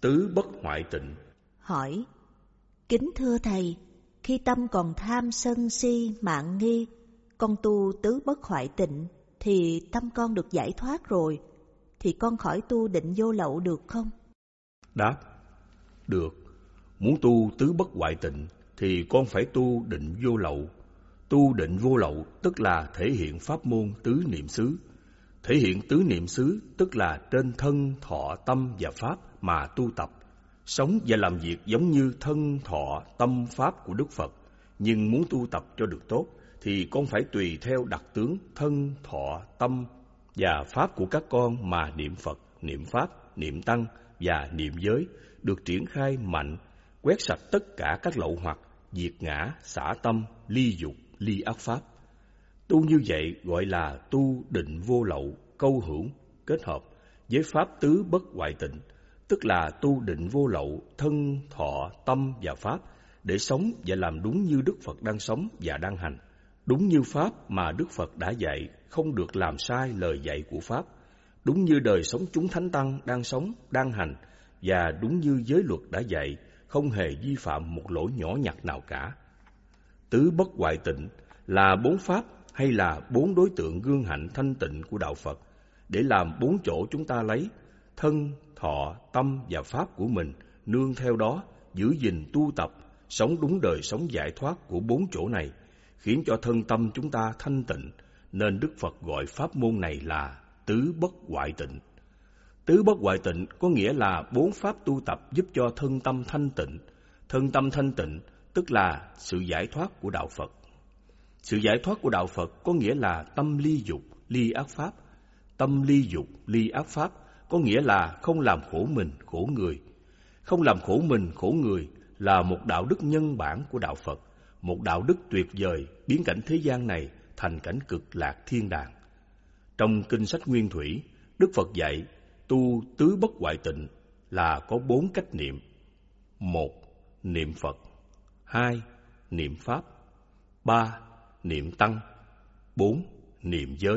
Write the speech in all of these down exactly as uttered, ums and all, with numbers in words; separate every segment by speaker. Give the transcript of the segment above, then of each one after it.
Speaker 1: Tứ bất hoại tịnh.
Speaker 2: Hỏi: Kính thưa Thầy, khi tâm còn tham sân si mạn nghi, con tu tứ bất hoại tịnh thì tâm con được giải thoát rồi, thì con khỏi tu định vô lậu được không?
Speaker 1: Đáp: Được. Muốn tu tứ bất hoại tịnh thì con phải tu định vô lậu. Tu định vô lậu tức là thể hiện pháp môn tứ niệm xứ. Thể hiện tứ niệm xứ tức là trên thân, thọ, tâm và pháp mà tu tập. Sống và làm việc giống như thân, thọ, tâm, pháp của Đức Phật. Nhưng muốn tu tập cho được tốt thì con phải tùy theo đặc tướng thân, thọ, tâm và pháp của các con mà niệm Phật, niệm Pháp, niệm Tăng và niệm giới được triển khai mạnh, quét sạch tất cả các lậu hoặc, diệt ngã, xả tâm, ly dục, ly ác pháp. Tu như vậy gọi là tu định vô lậu, câu hữu, kết hợp với pháp tứ bất hoại tịnh, tức là tu định vô lậu, thân, thọ, tâm và pháp để sống và làm đúng như Đức Phật đang sống và đang hành. Đúng như pháp mà Đức Phật đã dạy, không được làm sai lời dạy của pháp. Đúng như đời sống chúng thánh tăng đang sống, đang hành, và đúng như giới luật đã dạy, không hề vi phạm một lỗi nhỏ nhặt nào cả. Tứ bất hoại tịnh là bốn pháp hay là bốn đối tượng gương hạnh thanh tịnh của đạo Phật, để làm bốn chỗ chúng ta lấy thân, thọ, tâm và pháp của mình nương theo đó, giữ gìn tu tập, sống đúng đời sống giải thoát của bốn chỗ này, khiến cho thân tâm chúng ta thanh tịnh, nên Đức Phật gọi pháp môn này là tứ bất hoại tịnh. Tứ bất hoại tịnh có nghĩa là bốn pháp tu tập giúp cho thân tâm thanh tịnh. Thân tâm thanh tịnh tức là sự giải thoát của đạo Phật. Sự giải thoát của đạo Phật có nghĩa là tâm ly dục, ly ác pháp. Tâm ly dục, ly ác pháp có nghĩa là không làm khổ mình, khổ người. Không làm khổ mình, khổ người là một đạo đức nhân bản của đạo Phật, một đạo đức tuyệt vời biến cảnh thế gian này thành cảnh cực lạc thiên đàng. Trong kinh sách Nguyên Thủy, Đức Phật dạy tu tứ bất hoại tịnh là có bốn cách niệm. Một, niệm Phật. Hai, niệm Pháp. Ba, niệm Tăng. Bốn, niệm giới.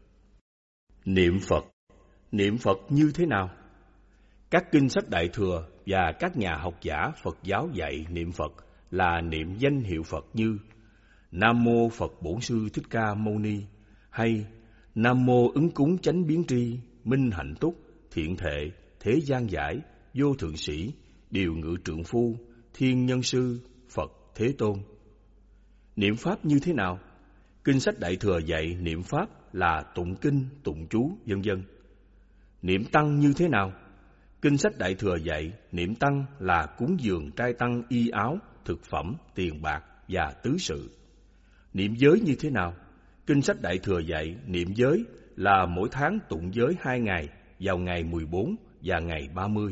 Speaker 1: Niệm Phật. Niệm Phật như thế nào? Các kinh sách Đại Thừa và các nhà học giả Phật giáo dạy niệm Phật là niệm danh hiệu Phật như Nam Mô Phật Bổn Sư Thích Ca Mâu Ni, hay Nam Mô Ứng Cúng Chánh Biến Tri, Minh Hạnh Túc, Thiện Thệ, Thế Gian Giải, Vô Thượng Sĩ, Điều Ngự Trượng Phu, Thiên Nhân Sư, Phật Thế Tôn. Niệm Pháp như thế nào? Kinh sách Đại Thừa dạy niệm Pháp là tụng kinh, tụng chú, vân vân. Niệm Tăng như thế nào? Kinh sách Đại Thừa dạy niệm Tăng là cúng dường trai tăng y áo, thực phẩm, tiền bạc và tứ sự. Niệm giới như thế nào? Kinh sách Đại Thừa dạy niệm giới là mỗi tháng tụng giới hai ngày, vào ngày mười bốn và ngày ba mươi.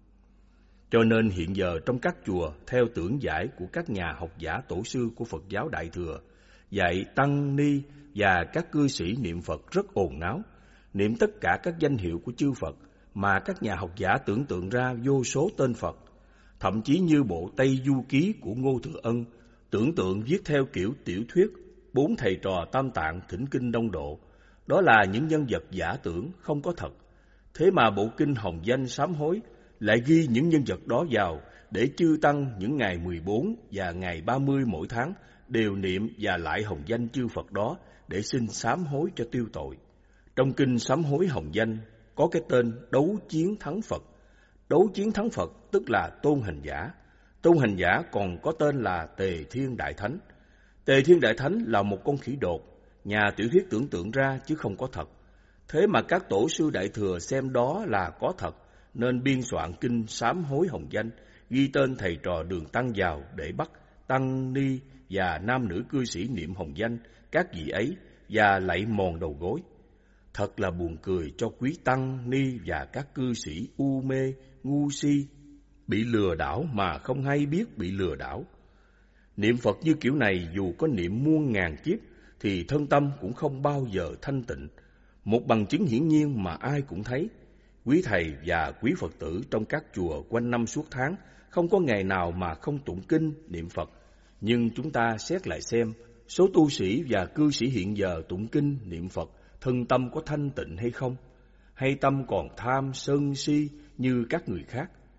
Speaker 1: Cho nên hiện giờ trong các chùa, theo tưởng giải của các nhà học giả tổ sư của Phật giáo Đại Thừa, dạy tăng ni và các cư sĩ niệm Phật rất ồn náo, niệm tất cả các danh hiệu của chư Phật mà các nhà học giả tưởng tượng ra vô số tên Phật. Thậm chí như bộ Tây Du Ký của Ngô Thừa Ân, tưởng tượng viết theo kiểu tiểu thuyết bốn thầy trò Tam Tạng thỉnh kinh đông độ. Đó là những nhân vật giả tưởng, không có thật. Thế mà bộ kinh Hồng Danh Sám Hối lại ghi những nhân vật đó vào để chư tăng những ngày mười bốn và ngày ba mươi mỗi tháng đều niệm và lại hồng danh chư Phật đó để xin sám hối cho tiêu tội. Trong kinh Sám Hối Hồng Danh có cái tên Đấu Chiến Thắng Phật. Đấu Chiến Thắng Phật tức là tôn hành giả. Tôn hành giả còn có tên là Tề Thiên Đại Thánh. Tề Thiên Đại Thánh là một con khỉ đột, nhà tiểu thuyết tưởng tượng ra chứ không có thật. Thế mà các tổ sư Đại Thừa xem đó là có thật, nên biên soạn kinh Sám Hối Hồng Danh, ghi tên thầy trò Đường Tăng vào để bắt tăng ni và nam nữ cư sĩ niệm hồng danh các vị ấy và lạy mòn đầu gối. Thật là buồn cười cho quý tăng ni và các cư sĩ u mê, ngu si, bị lừa đảo mà không hay biết bị lừa đảo. Niệm Phật như kiểu này dù có niệm muôn ngàn kiếp thì thân tâm cũng không bao giờ thanh tịnh. Một bằng chứng hiển nhiên mà ai cũng thấy. Quý thầy và quý Phật tử trong các chùa quanh năm suốt tháng không có ngày nào mà không tụng kinh, niệm Phật. Nhưng chúng ta xét lại xem, số tu sĩ và cư sĩ hiện giờ tụng kinh, niệm Phật, thân tâm có thanh tịnh hay không? Hay tâm còn tham, sân si như các người khác?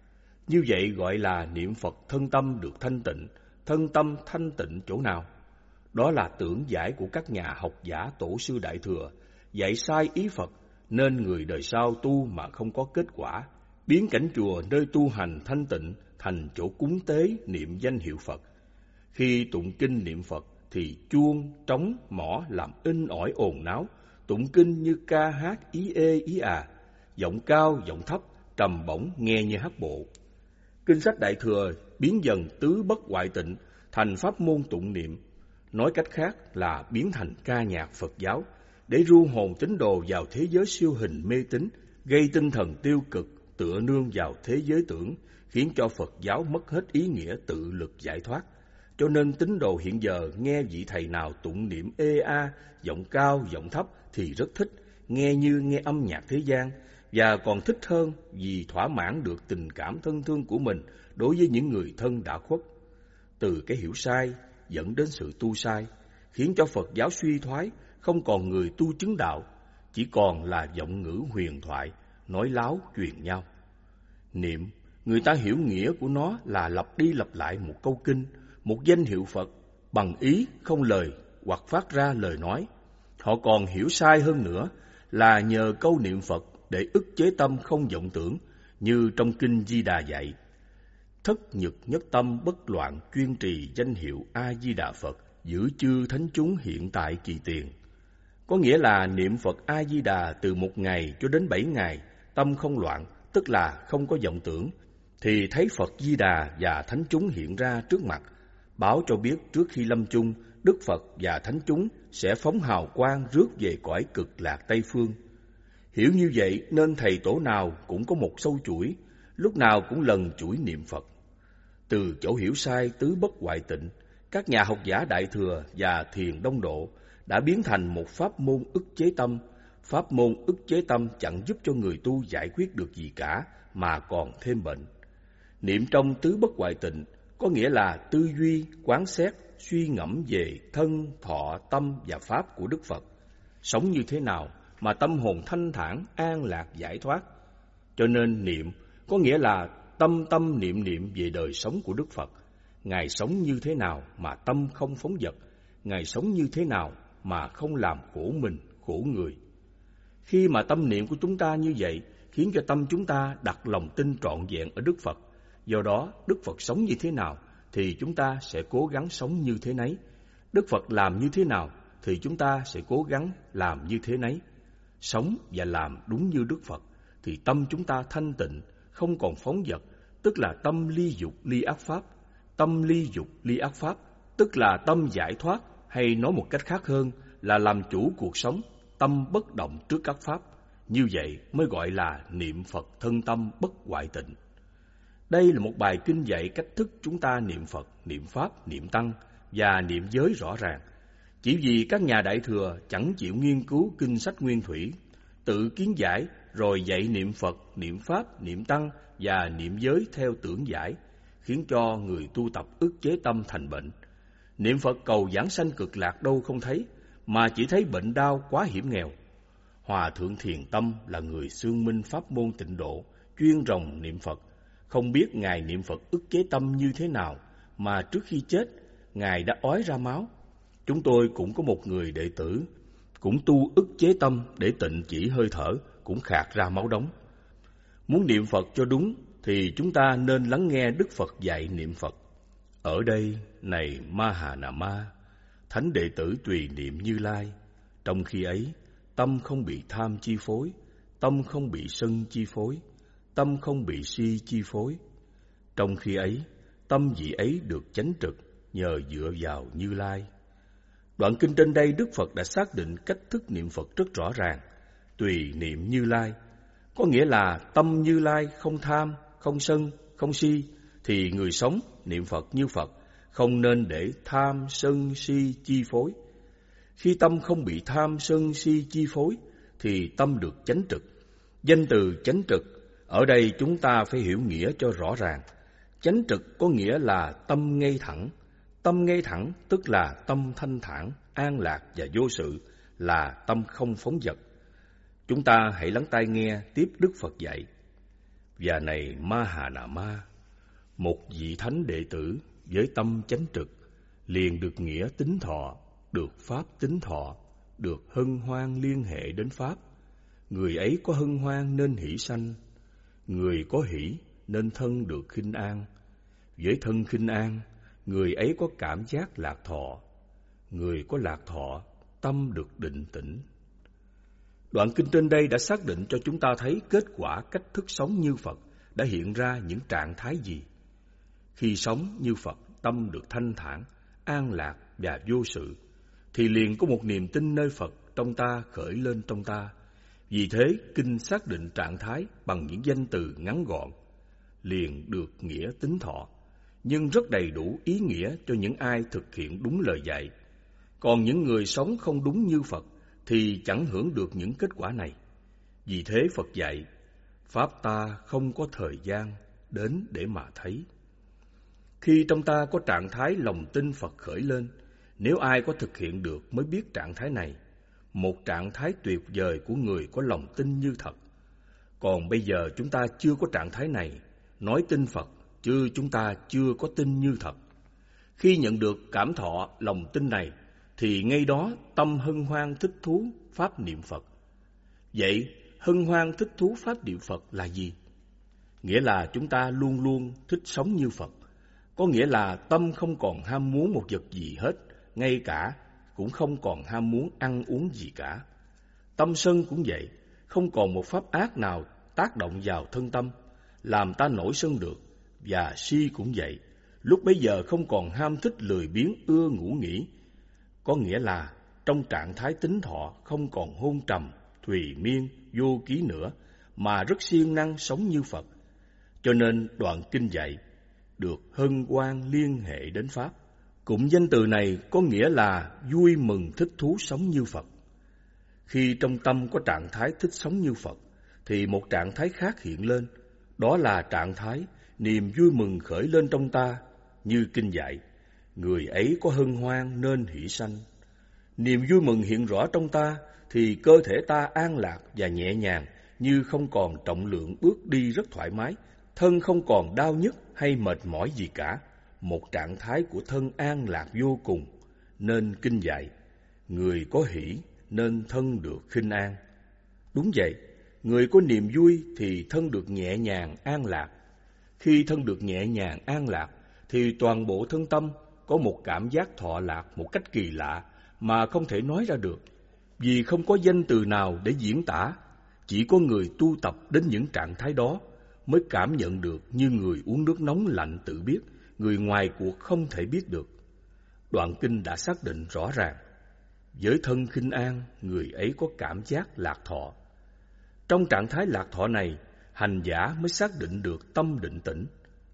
Speaker 1: Như vậy gọi là niệm Phật thân tâm được thanh tịnh. Thân tâm thanh tịnh chỗ nào? Đó là tưởng giải của các nhà học giả tổ sư Đại Thừa, dạy sai ý Phật, nên người đời sau tu mà không có kết quả, biến cảnh chùa nơi tu hành thanh tịnh thành chỗ cúng tế niệm danh hiệu Phật. Khi tụng kinh niệm Phật thì chuông, trống, mõ làm in ỏi ồn náo, tụng kinh như ca hát ý ê ý à, giọng cao, giọng thấp, trầm bổng nghe như hát bộ. Kinh sách Đại Thừa biến dần tứ bất hoại tịnh thành pháp môn tụng niệm, nói cách khác là biến thành ca nhạc Phật giáo, để ru hồn tín đồ vào thế giới siêu hình mê tín, gây tinh thần tiêu cực, tựa nương vào thế giới tưởng, khiến cho Phật giáo mất hết ý nghĩa tự lực giải thoát. Cho nên tín đồ hiện giờ nghe vị thầy nào tụng niệm ê a, giọng cao, giọng thấp thì rất thích, nghe như nghe âm nhạc thế gian, và còn thích hơn vì thỏa mãn được tình cảm thân thương của mình đối với những người thân đã khuất. Từ cái hiểu sai dẫn đến sự tu sai, khiến cho Phật giáo suy thoái, không còn người tu chứng đạo, chỉ còn là giọng ngữ huyền thoại, nói láo truyền nhau. Niệm, người ta hiểu nghĩa của nó là lặp đi lặp lại một câu kinh, một danh hiệu Phật, bằng ý không lời hoặc phát ra lời nói. Họ còn hiểu sai hơn nữa là nhờ câu niệm Phật để ức chế tâm không vọng tưởng, như trong kinh Di Đà dạy: thất nhật nhất tâm bất loạn, chuyên trì danh hiệu A Di Đà Phật, giữ chư thánh chúng hiện tại kỳ tiền. Có nghĩa là niệm Phật A Di Đà từ một ngày cho đến bảy ngày, tâm không loạn, tức là không có vọng tưởng, thì thấy Phật Di Đà và thánh chúng hiện ra trước mặt, báo cho biết trước khi lâm chung, Đức Phật và thánh chúng sẽ phóng hào quang rước về cõi cực lạc Tây Phương. Hiểu như vậy nên thầy tổ nào cũng có một sâu chuỗi, lúc nào cũng lần chuỗi niệm Phật. Từ chỗ hiểu sai tứ bất hoại tịnh, các nhà học giả Đại Thừa và Thiền Đông Độ đã biến thành một pháp môn ức chế tâm. Pháp môn ức chế tâm chẳng giúp cho người tu giải quyết được gì cả, mà còn thêm bệnh. Niệm trong tứ bất hoại tịnh có nghĩa là tư duy, quán xét, suy ngẫm về thân, thọ, tâm và pháp của Đức Phật. Sống như thế nào mà tâm hồn thanh thản, an lạc, giải thoát. Cho nên niệm có nghĩa là tâm tâm niệm niệm về đời sống của Đức Phật. Ngài sống như thế nào mà tâm không phóng dật, Ngài sống như thế nào mà không làm khổ mình, khổ người. Khi mà tâm niệm của chúng ta như vậy, khiến cho tâm chúng ta đặt lòng tin trọn vẹn ở Đức Phật. Do đó, Đức Phật sống như thế nào thì chúng ta sẽ cố gắng sống như thế nấy. Đức Phật làm như thế nào thì chúng ta sẽ cố gắng làm như thế nấy. Sống và làm đúng như Đức Phật thì tâm chúng ta thanh tịnh, không còn phóng dật, tức là tâm ly dục ly ác pháp. Tâm ly dục ly ác pháp tức là tâm giải thoát, hay nói một cách khác hơn là làm chủ cuộc sống, tâm bất động trước các pháp. Như vậy mới gọi là niệm Phật thân tâm bất hoại tịnh. Đây là một bài kinh dạy cách thức chúng ta niệm Phật, niệm Pháp, niệm Tăng và niệm giới rõ ràng. Chỉ vì các nhà Đại Thừa chẳng chịu nghiên cứu kinh sách nguyên thủy, tự kiến giải rồi dạy niệm Phật, niệm Pháp, niệm Tăng và niệm giới theo tưởng giải, khiến cho người tu tập ức chế tâm thành bệnh. Niệm Phật cầu giảng sanh cực lạc đâu không thấy, mà chỉ thấy bệnh đau quá hiểm nghèo. Hòa thượng Thiền Tâm là người xương minh pháp môn Tịnh Độ, chuyên ròng niệm Phật. Không biết Ngài niệm Phật ức chế tâm như thế nào, mà trước khi chết, Ngài đã ói ra máu. Chúng tôi cũng có một người đệ tử, cũng tu ức chế tâm để tịnh chỉ hơi thở, cũng khạc ra máu đống. Muốn niệm Phật cho đúng, thì chúng ta nên lắng nghe Đức Phật dạy niệm Phật. Ở đây, này Ma Hà Nà Ma, thánh đệ tử tùy niệm Như Lai. Trong khi ấy, tâm không bị tham chi phối, tâm không bị sân chi phối, tâm không bị si chi phối. Trong khi ấy, tâm vị ấy được chánh trực nhờ dựa vào Như Lai. Đoạn kinh trên đây Đức Phật đã xác định cách thức niệm Phật rất rõ ràng. Tùy niệm Như Lai có nghĩa là tâm Như Lai không tham, không sân, không si, thì người sống niệm Phật như Phật, không nên để tham, sân, si chi phối. Khi tâm không bị tham, sân, si chi phối, thì tâm được chánh trực. Danh từ chánh trực, ở đây chúng ta phải hiểu nghĩa cho rõ ràng. Chánh trực có nghĩa là tâm ngay thẳng. Tâm ngay thẳng tức là tâm thanh thản, an lạc và vô sự, là tâm không phóng dật. Chúng ta hãy lắng tai nghe tiếp Đức Phật dạy. Và này Ma Hà Nà Ma, Một vị thánh đệ tử với tâm chánh trực liền được nghĩa tín thọ, được pháp tín thọ, được hân hoan liên hệ đến pháp. Người ấy có hân hoan nên hỷ sanh, người có hỷ nên thân được khinh an. Với thân khinh an, người ấy có cảm giác lạc thọ, người có lạc thọ, tâm được định tĩnh. Đoạn kinh trên đây đã xác định cho chúng ta thấy kết quả cách thức sống như Phật đã hiện ra những trạng thái gì. Khi sống như Phật, tâm được thanh thản, an lạc và vô sự, thì liền có một niềm tin nơi Phật trong ta khởi lên trong ta. Vì thế, kinh xác định trạng thái bằng những danh từ ngắn gọn, liền được nghĩa tín thọ, nhưng rất đầy đủ ý nghĩa cho những ai thực hiện đúng lời dạy. Còn những người sống không đúng như Phật thì chẳng hưởng được những kết quả này. Vì thế Phật dạy, pháp ta không có thời gian đến để mà thấy. Khi trong ta có trạng thái lòng tin Phật khởi lên, nếu ai có thực hiện được mới biết trạng thái này, một trạng thái tuyệt vời của người có lòng tin như thật. Còn bây giờ chúng ta chưa có trạng thái này, nói tin Phật, chứ chúng ta chưa có tin như thật. Khi nhận được cảm thọ lòng tin này, thì ngay đó tâm hân hoan thích thú pháp niệm Phật. Vậy hân hoan thích thú pháp niệm Phật là gì? Nghĩa là chúng ta luôn luôn thích sống như Phật. Có nghĩa là tâm không còn ham muốn một vật gì hết, ngay cả cũng không còn ham muốn ăn uống gì cả. Tâm sân cũng vậy, không còn một pháp ác nào tác động vào thân tâm, làm ta nổi sân được. Và si cũng vậy, lúc bấy giờ không còn ham thích lười biếng ưa ngủ nghỉ. Có nghĩa là trong trạng thái tín thọ không còn hôn trầm, thùy miên, vô ký nữa, mà rất siêng năng sống như Phật. Cho nên đoạn kinh dạy, được hân hoan liên hệ đến Pháp. Cụm danh từ này có nghĩa là vui mừng thích thú sống như Phật. Khi trong tâm có trạng thái thích sống như Phật, thì một trạng thái khác hiện lên, đó là trạng thái niềm vui mừng khởi lên trong ta, như kinh dạy, người ấy có hân hoan nên hỷ sanh. Niềm vui mừng hiện rõ trong ta, thì cơ thể ta an lạc và nhẹ nhàng, như không còn trọng lượng, bước đi rất thoải mái, thân không còn đau nhức hay mệt mỏi gì cả, một trạng thái của thân an lạc vô cùng. Nên kinh dạy, người có hỷ nên thân được khinh an. Đúng vậy, người có niềm vui thì thân được nhẹ nhàng an lạc. Khi thân được nhẹ nhàng an lạc, thì toàn bộ thân tâm có một cảm giác thọ lạc một cách kỳ lạ mà không thể nói ra được, vì không có danh từ nào để diễn tả. Chỉ có người tu tập đến những trạng thái đó mới cảm nhận được, như người uống nước nóng lạnh tự biết, người ngoài cuộc không thể biết được. Đoạn kinh đã xác định rõ ràng, với thân khinh an, người ấy có cảm giác lạc thọ. Trong trạng thái lạc thọ này, hành giả mới xác định được tâm định tĩnh.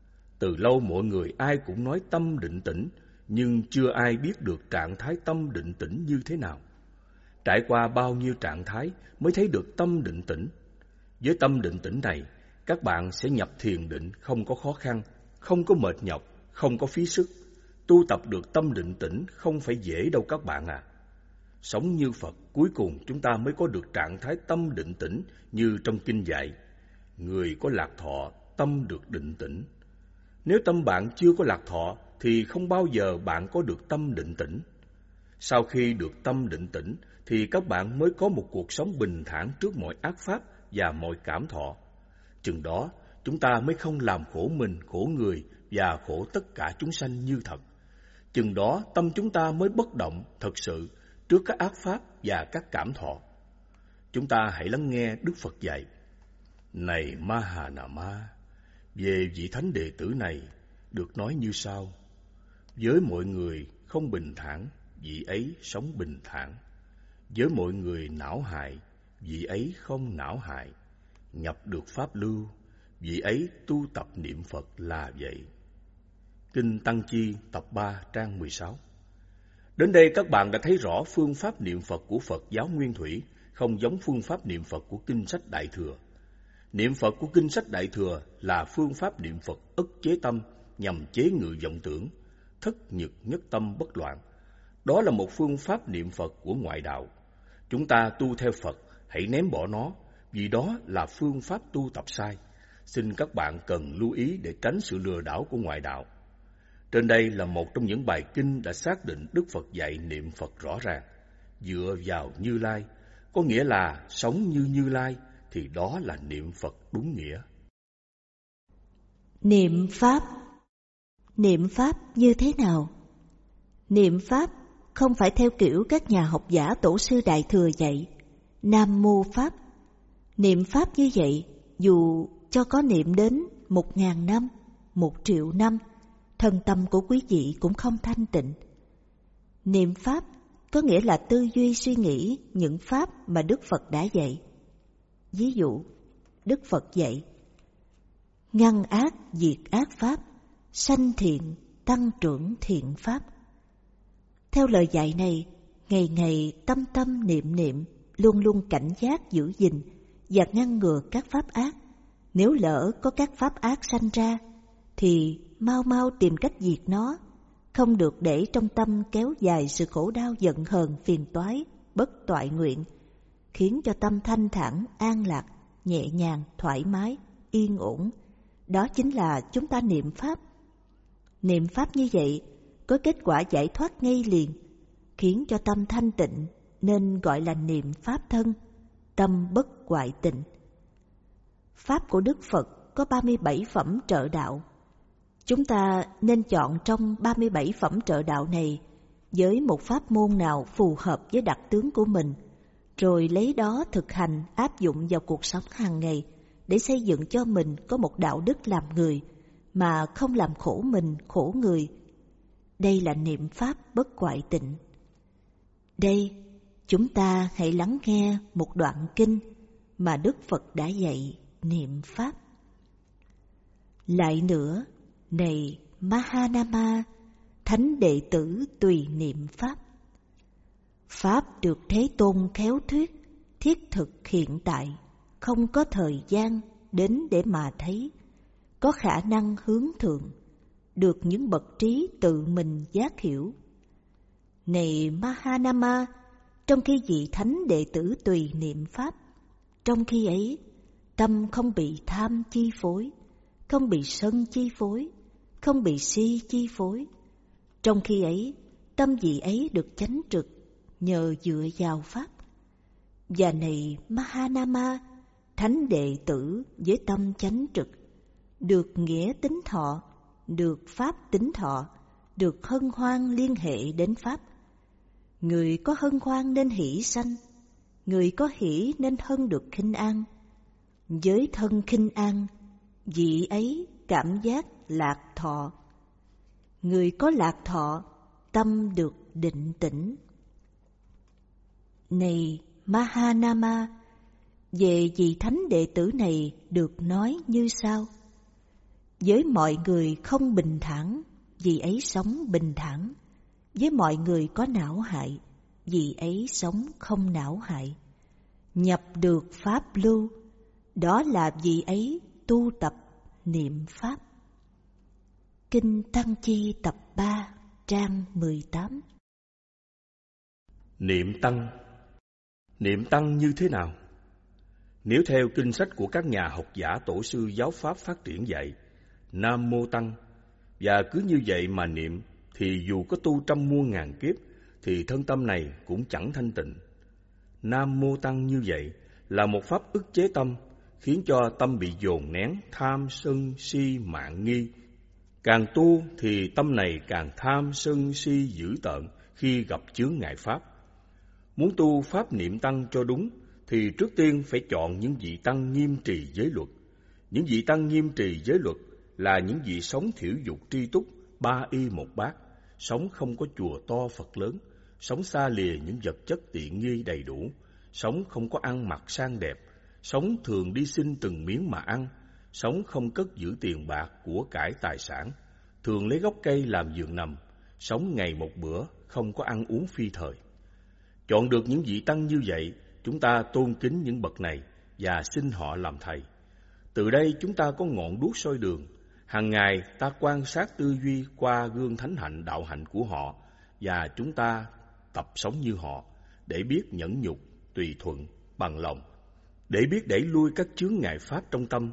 Speaker 1: Từ lâu mọi người ai cũng nói tâm định tĩnh, nhưng chưa ai biết được trạng thái tâm định tĩnh như thế nào. Trải qua bao nhiêu trạng thái mới thấy được tâm định tĩnh. Với tâm định tĩnh này, các bạn sẽ nhập thiền định không có khó khăn, không có mệt nhọc, không có phí sức. Tu tập được tâm định tĩnh không phải dễ đâu các bạn à. Sống như Phật, cuối cùng chúng ta mới có được trạng thái tâm định tĩnh như trong kinh dạy. Người có lạc thọ, tâm được định tĩnh. Nếu tâm bạn chưa có lạc thọ, thì không bao giờ bạn có được tâm định tĩnh. Sau khi được tâm định tĩnh, thì các bạn mới có một cuộc sống bình thản trước mọi ác pháp và mọi cảm thọ. Chừng đó, chúng ta mới không làm khổ mình, khổ người và khổ tất cả chúng sanh như thật. Chừng đó, tâm chúng ta mới bất động thật sự trước các ác pháp và các cảm thọ. Chúng ta hãy lắng nghe Đức Phật dạy. Này Mahanama, về vị thánh đệ tử này được nói như sau: với mọi người không bình thản, vị ấy sống bình thản. Với mọi người não hại, vị ấy không não hại. Nhập được pháp lưu, vị ấy tu tập niệm Phật là vậy. Kinh Tăng Chi tập ba trang mười sáu. Đến đây các bạn đã thấy rõ phương pháp niệm Phật của Phật giáo Nguyên Thủy không giống phương pháp niệm Phật của Kinh sách Đại Thừa. Niệm Phật của Kinh sách Đại Thừa là phương pháp niệm Phật ức chế tâm nhằm chế ngự vọng tưởng, thất nhật nhất tâm bất loạn. Đó là một phương pháp niệm Phật của ngoại đạo. Chúng ta tu theo Phật, hãy ném bỏ nó, vì đó là phương pháp tu tập sai. xin các bạn cần lưu ý để tránh sự lừa đảo của ngoại đạo. Trên đây là một trong những bài kinh đã xác định Đức Phật dạy niệm Phật rõ ràng, dựa vào Như Lai, có nghĩa là sống như Như Lai, thì đó là niệm Phật đúng nghĩa.
Speaker 2: Niệm Pháp. Niệm Pháp như thế nào? Niệm Pháp không phải theo kiểu các nhà học giả Tổ sư Đại Thừa dạy, Nam Mô Pháp. Niệm Pháp như vậy, dù cho có niệm đến một ngàn năm, một triệu năm, thân tâm của quý vị cũng không thanh tịnh. Niệm Pháp có nghĩa là tư duy suy nghĩ những Pháp mà Đức Phật đã dạy. Ví dụ, Đức Phật dạy: ngăn ác diệt ác Pháp, sanh thiện tăng trưởng thiện Pháp. Theo lời dạy này, ngày ngày tâm tâm niệm niệm, luôn luôn cảnh giác giữ gìn và ngăn ngừa các pháp ác. Nếu lỡ có các pháp ác sanh ra, thì mau mau tìm cách diệt nó, không được để trong tâm kéo dài sự khổ đau giận hờn phiền toái, bất toại nguyện, khiến cho tâm thanh thản, an lạc, nhẹ nhàng, thoải mái, yên ổn. Đó chính là chúng ta niệm Pháp. Niệm Pháp như vậy có kết quả giải thoát ngay liền, khiến cho tâm thanh tịnh, nên gọi là niệm Pháp thân, tâm bất hoại tịnh. Pháp của Đức Phật có ba mươi bảy phẩm trợ đạo. Chúng ta nên chọn trong ba mươi bảy phẩm trợ đạo này với một pháp môn nào phù hợp với đặc tướng của mình, rồi lấy đó thực hành áp dụng vào cuộc sống hàng ngày để xây dựng cho mình có một đạo đức làm người mà không làm khổ mình, khổ người. Đây là niệm Pháp bất hoại tịnh. Đây, chúng ta hãy lắng nghe một đoạn kinh mà Đức Phật đã dạy niệm Pháp. Lại nữa, này Mahanama, thánh đệ tử tùy niệm Pháp. Pháp được Thế Tôn khéo thuyết, thiết thực hiện tại, không có thời gian đến để mà thấy, có khả năng hướng thượng, được những bậc trí tự mình giác hiểu. Này Mahanama, trong khi vị thánh đệ tử tùy niệm Pháp, trong khi ấy tâm không bị tham chi phối, không bị sân chi phối, không bị si chi phối. Trong khi ấy, tâm vị ấy được chánh trực nhờ dựa vào Pháp. Và này Mahanama, thánh đệ tử với tâm chánh trực, được nghĩa tính thọ, được Pháp tính thọ, được hân hoan liên hệ đến Pháp. Người có hân hoan nên hỷ sanh, người có hỷ nên hân được khinh an. Với thân khinh an, vị ấy cảm giác lạc thọ. Người có lạc thọ, tâm được định tĩnh. Này Mahanama, về vị thánh đệ tử này được nói như sau: với mọi người không bình thản, vì ấy sống bình thản. Với mọi người có não hại, vì ấy sống không não hại. Nhập được Pháp lưu, đó là vì ấy tu tập niệm Pháp. Kinh Tăng Chi tập ba, trang mười tám.
Speaker 1: Niệm Tăng. Niệm Tăng như thế nào? Nếu theo kinh sách của các nhà học giả tổ sư giáo pháp phát triển dạy, Nam Mô Tăng, và cứ như vậy mà niệm, thì dù có tu trăm muôn ngàn kiếp, thì thân tâm này cũng chẳng thanh tịnh. Nam Mô Tăng như vậy là một pháp ức chế tâm, khiến cho tâm bị dồn nén tham sân si mạn nghi. Càng tu thì tâm này càng tham sân si dữ tợn khi gặp chướng ngại pháp. Muốn tu pháp niệm Tăng cho đúng thì trước tiên phải chọn những vị tăng nghiêm trì giới luật. Những vị tăng nghiêm trì giới luật là những vị sống thiểu dục tri túc, ba y một bát, sống không có chùa to Phật lớn, sống xa lìa những vật chất tiện nghi đầy đủ, sống không có ăn mặc sang đẹp, sống thường đi xin từng miếng mà ăn, sống không cất giữ tiền bạc của cải tài sản, thường lấy gốc cây làm giường nằm, sống ngày một bữa, không có ăn uống phi thời. Chọn được những vị tăng như vậy, chúng ta tôn kính những bậc này và xin họ làm thầy. Từ đây chúng ta có ngọn đuốc soi đường. Hàng ngày ta quan sát tư duy qua gương thánh hạnh đạo hạnh của họ, và chúng ta tập sống như họ, để biết nhẫn nhục, tùy thuận, bằng lòng, để biết đẩy lui các chướng ngại pháp trong tâm,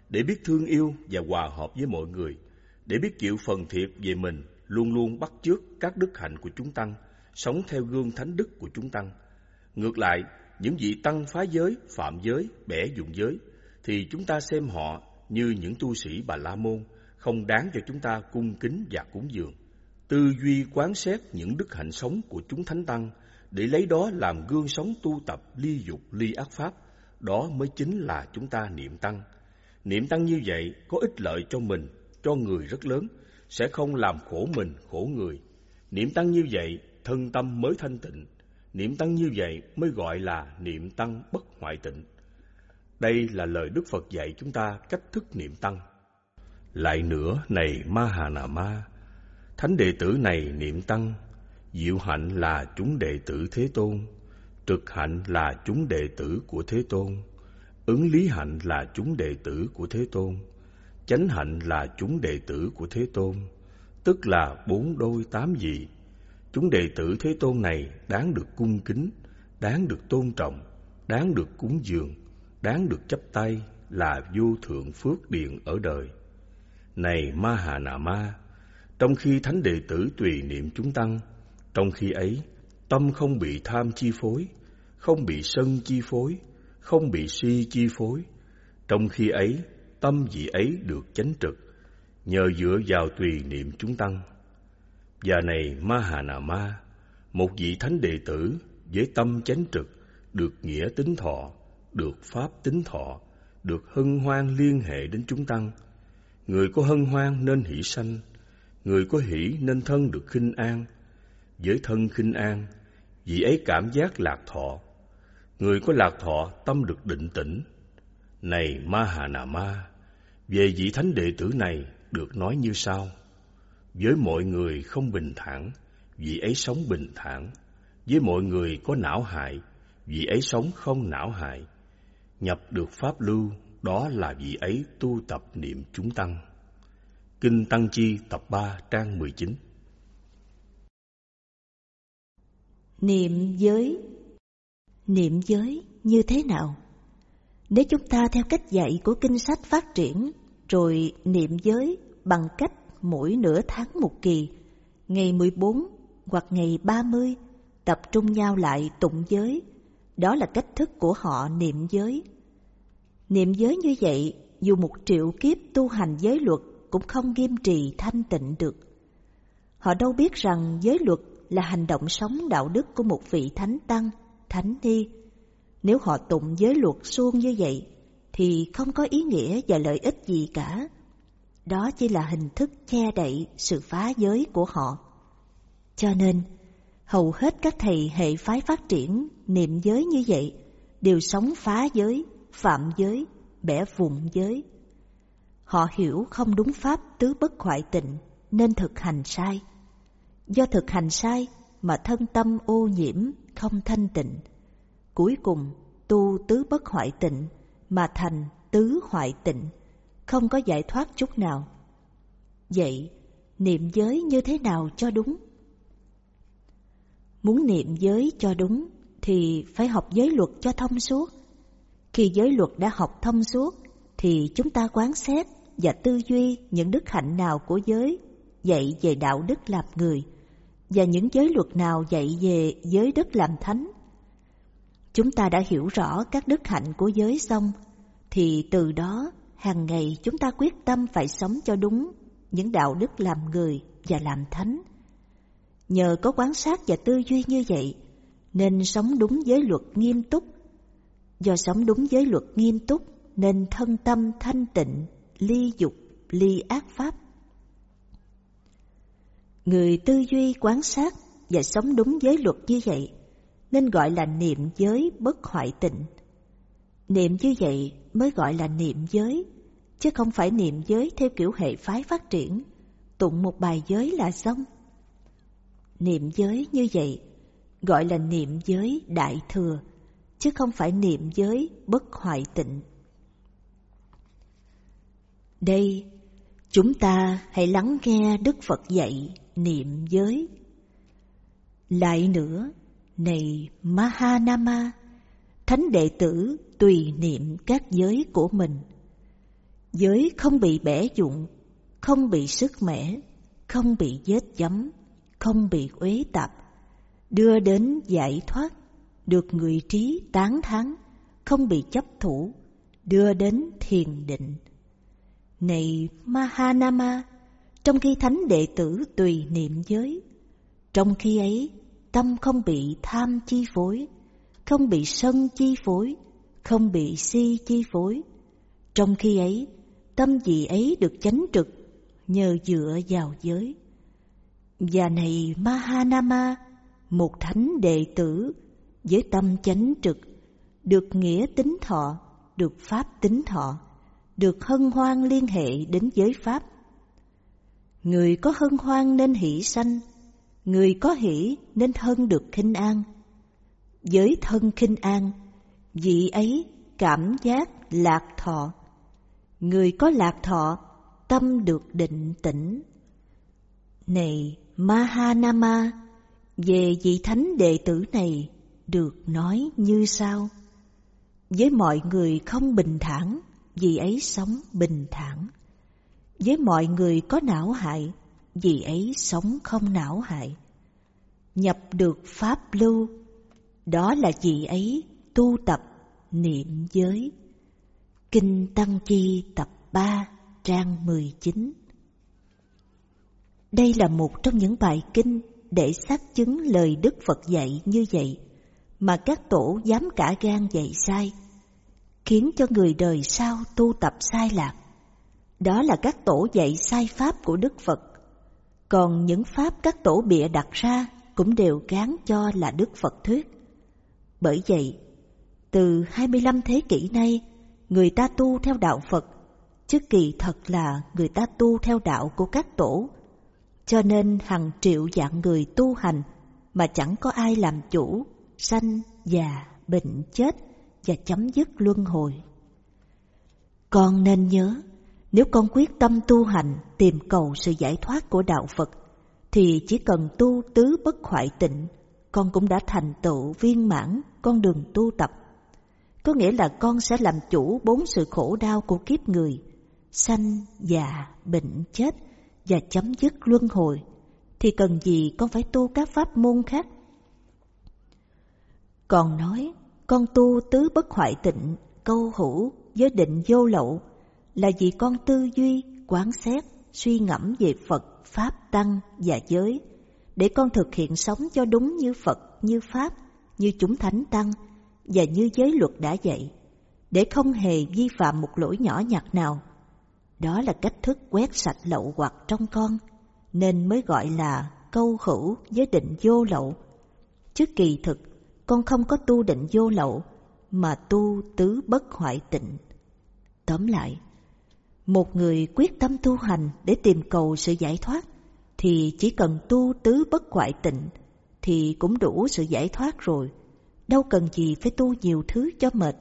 Speaker 1: để biết thương yêu và hòa hợp với mọi người, để biết chịu phần thiệt về mình, luôn luôn bắt chước các đức hạnh của chúng tăng, sống theo gương thánh đức của chúng tăng. Ngược lại, những vị tăng phá giới, phạm giới, bẻ dụng giới, thì chúng ta xem họ như những tu sĩ Bà La Môn, không đáng cho chúng ta cung kính và cúng dường. Tư duy quán xét những đức hạnh sống của chúng thánh tăng, để lấy đó làm gương sống tu tập ly dục ly ác pháp, đó mới chính là chúng ta niệm tăng. Niệm tăng như vậy có ích lợi cho mình, cho người rất lớn, sẽ không làm khổ mình, khổ người. Niệm tăng như vậy, thân tâm mới thanh tịnh. Niệm tăng như vậy mới gọi là niệm tăng bất hoại tịnh. Đây là lời Đức Phật dạy chúng ta cách thức niệm tăng. Lại nữa, này Mahanama, thánh đệ tử này niệm tăng, diệu hạnh là chúng đệ tử Thế Tôn, trực hạnh là chúng đệ tử của Thế Tôn, ứng lý hạnh là chúng đệ tử của Thế Tôn, chánh hạnh là chúng đệ tử của Thế Tôn, tức là bốn đôi tám vị. Chúng đệ tử Thế Tôn này đáng được cung kính, đáng được tôn trọng, đáng được cúng dường, đáng được chắp tay, là vô thượng phước điền ở đời. Này Mahanama, trong khi thánh đệ tử tùy niệm chúng tăng, trong khi ấy tâm không bị tham chi phối, không bị sân chi phối, không bị si chi phối. Trong khi ấy tâm vị ấy được chánh trực, nhờ dựa vào tùy niệm chúng tăng. Và này Mahanama, một vị thánh đệ tử với tâm chánh trực, được nghĩa tính thọ, được pháp tính thọ, được hân hoan liên hệ đến chúng tăng. Người có hân hoan nên hỷ sanh, người có hỷ nên thân được khinh an. Với thân khinh an, vị ấy cảm giác lạc thọ. Người có lạc thọ, tâm được định tĩnh. Này Mahanama, về vị thánh đệ tử này được nói như sau: với mọi người không bình thản, vị ấy sống bình thản. Với mọi người có não hại, vị ấy sống không não hại. Nhập được pháp lưu, đó là vị ấy tu tập niệm chúng tăng. Kinh Tăng Chi tập ba trang mười chín.
Speaker 2: Niệm giới. Niệm giới như thế nào? Nếu chúng ta theo cách dạy của kinh sách phát triển, rồi niệm giới bằng cách mỗi nửa tháng một kỳ, ngày mười bốn hoặc ngày ba mươi, tập trung nhau lại tụng giới, đó là cách thức của họ niệm giới. Niệm giới như vậy, dù một triệu kiếp tu hành giới luật cũng không nghiêm trì thanh tịnh được. Họ đâu biết rằng giới luật là hành động sống đạo đức của một vị thánh tăng, thánh ni. Nếu họ tụng giới luật suông như vậy, thì không có ý nghĩa và lợi ích gì cả. Đó chỉ là hình thức che đậy sự phá giới của họ. Cho nên, hầu hết các thầy hệ phái phát triển niệm giới như vậy đều sống phá giới, phạm giới, bẻ vụn giới. Họ hiểu không đúng pháp tứ bất hoại tịnh nên thực hành sai. Do thực hành sai mà thân tâm ô nhiễm, không thanh tịnh. Cuối cùng tu tứ bất hoại tịnh mà thành tứ hoại tịnh, không có giải thoát chút nào. Vậy niệm giới như thế nào cho đúng? Muốn niệm giới cho đúng thì phải học giới luật cho thông suốt. Khi giới luật đã học thông suốt thì chúng ta quán xét và tư duy những đức hạnh nào của giới dạy về đạo đức làm người, và những giới luật nào dạy về giới đức làm thánh. Chúng ta đã hiểu rõ các đức hạnh của giới xong, thì từ đó hàng ngày chúng ta quyết tâm phải sống cho đúng những đạo đức làm người và làm thánh. Nhờ có quan sát và tư duy như vậy, nên sống đúng giới luật nghiêm túc. Do sống đúng giới luật nghiêm túc, nên thân tâm thanh tịnh, ly dục, ly ác pháp. Người tư duy quan sát và sống đúng giới luật như vậy, nên gọi là niệm giới bất hoại tịnh. Niệm như vậy mới gọi là niệm giới, chứ không phải niệm giới theo kiểu hệ phái phát triển, tụng một bài giới là xong. Niệm giới như vậy gọi là niệm giới đại thừa, chứ không phải niệm giới bất hoại tịnh. Đây, chúng ta hãy lắng nghe Đức Phật dạy niệm giới. Lại nữa, này Mahanama, thánh đệ tử tùy niệm các giới của mình. Giới không bị bẻ dụng, không bị sứt mẻ, không bị vết chấm, không bị uế tạp, đưa đến giải thoát, được người trí tán thán, không bị chấp thủ, đưa đến thiền định. Này Mahanama, trong khi thánh đệ tử tùy niệm giới, trong khi ấy tâm không bị tham chi phối, không bị sân chi phối, không bị si chi phối. Trong khi ấy, tâm vị ấy được chánh trực nhờ dựa vào giới. Và này Mahanama, một thánh đệ tử với tâm chánh trực, được nghĩa tính thọ, được pháp tính thọ, được hân hoan liên hệ đến giới pháp. Người có hân hoan nên hỷ sanh, người có hỷ nên thân được khinh an. Với thân khinh an, vị ấy cảm giác lạc thọ. Người có lạc thọ, tâm được định tĩnh. Này Mahanama, về vị thánh đệ tử này được nói như sau. Với mọi người không bình thản, vị ấy sống bình thản. Với mọi người có não hại, vị ấy sống không não hại. Nhập được pháp lưu, đó là vị ấy tu tập niệm giới. Kinh Tăng Chi tập ba, trang mười chín. Đây là một trong những bài kinh để xác chứng lời Đức Phật dạy như vậy mà các tổ dám cả gan dạy sai, khiến cho người đời sau tu tập sai lạc. Đó là các tổ dạy sai pháp của Đức Phật. Còn những pháp các tổ bịa đặt ra cũng đều gán cho là Đức Phật thuyết. Bởi vậy, từ hai mươi lăm thế kỷ nay, người ta tu theo đạo Phật, chứ kỳ thật là người ta tu theo đạo của các tổ. Cho nên hàng triệu vạn người tu hành mà chẳng có ai làm chủ, sanh, già, bệnh, chết và chấm dứt luân hồi. Con nên nhớ, nếu con quyết tâm tu hành tìm cầu sự giải thoát của đạo Phật, thì chỉ cần tu tứ bất hoại tịnh, con cũng đã thành tựu viên mãn con đường tu tập. Có nghĩa là con sẽ làm chủ bốn sự khổ đau của kiếp người, sanh, già, bệnh, chết và chấm dứt luân hồi, thì cần gì con phải tu các pháp môn khác. Còn nói con tu tứ bất hoại tịnh, câu hữu với định vô lậu là vì con tư duy, quán xét, suy ngẫm về Phật, Pháp, Tăng và giới, để con thực hiện sống cho đúng như Phật, như Pháp, như chúng thánh Tăng và như giới luật đã dạy, để không hề vi phạm một lỗi nhỏ nhặt nào. Đó là cách thức quét sạch lậu hoặc trong con, nên mới gọi là câu hữu với định vô lậu. Chứ kỳ thực, con không có tu định vô lậu, mà tu tứ bất hoại tịnh. Tóm lại, một người quyết tâm tu hành để tìm cầu sự giải thoát, thì chỉ cần tu tứ bất hoại tịnh thì cũng đủ sự giải thoát rồi, đâu cần gì phải tu nhiều thứ cho mệt.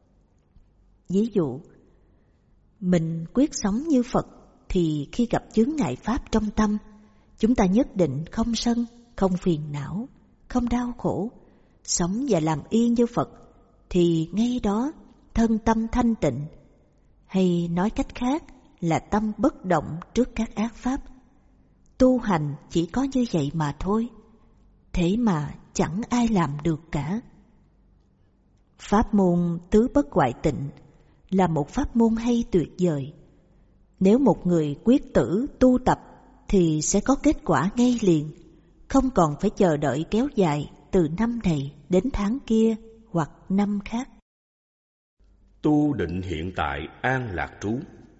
Speaker 2: Ví dụ, mình quyết sống như Phật thì khi gặp chướng ngại pháp trong tâm, chúng ta nhất định không sân, không phiền não, không đau khổ, sống và làm yên như Phật, thì ngay đó thân tâm thanh tịnh, hay nói cách khác là tâm bất động trước các ác pháp. Tu hành chỉ có như vậy mà thôi, thế mà chẳng ai làm được cả. Pháp môn tứ bất hoại tịnh là một pháp môn hay tuyệt vời. Nếu một người quyết tử tu tập thì sẽ có kết quả ngay liền, không còn phải chờ đợi kéo dài từ năm này đến tháng kia hoặc năm khác.
Speaker 1: Tu định hiện tại an lạc trú.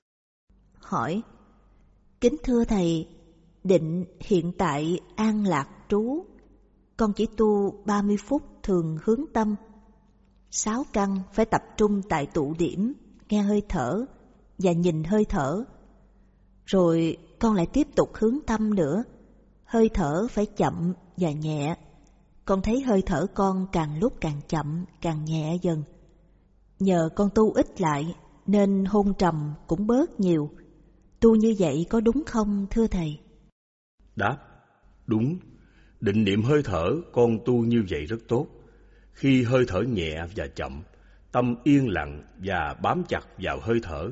Speaker 2: Hỏi: kính thưa thầy, định hiện tại an lạc trú, con chỉ tu ba mươi phút thường hướng tâm. Sáu căn phải tập trung tại tụ điểm, nghe hơi thở và nhìn hơi thở. Rồi con lại tiếp tục hướng tâm nữa, hơi thở phải chậm và nhẹ. Con thấy hơi thở con càng lúc càng chậm, càng nhẹ dần. Nhờ con tu ít lại nên hôn trầm cũng bớt nhiều. Tu như vậy có đúng không thưa thầy?
Speaker 1: Đáp: đúng. Định niệm hơi thở con tu như vậy rất tốt. Khi hơi thở nhẹ và chậm, tâm yên lặng và bám chặt vào hơi thở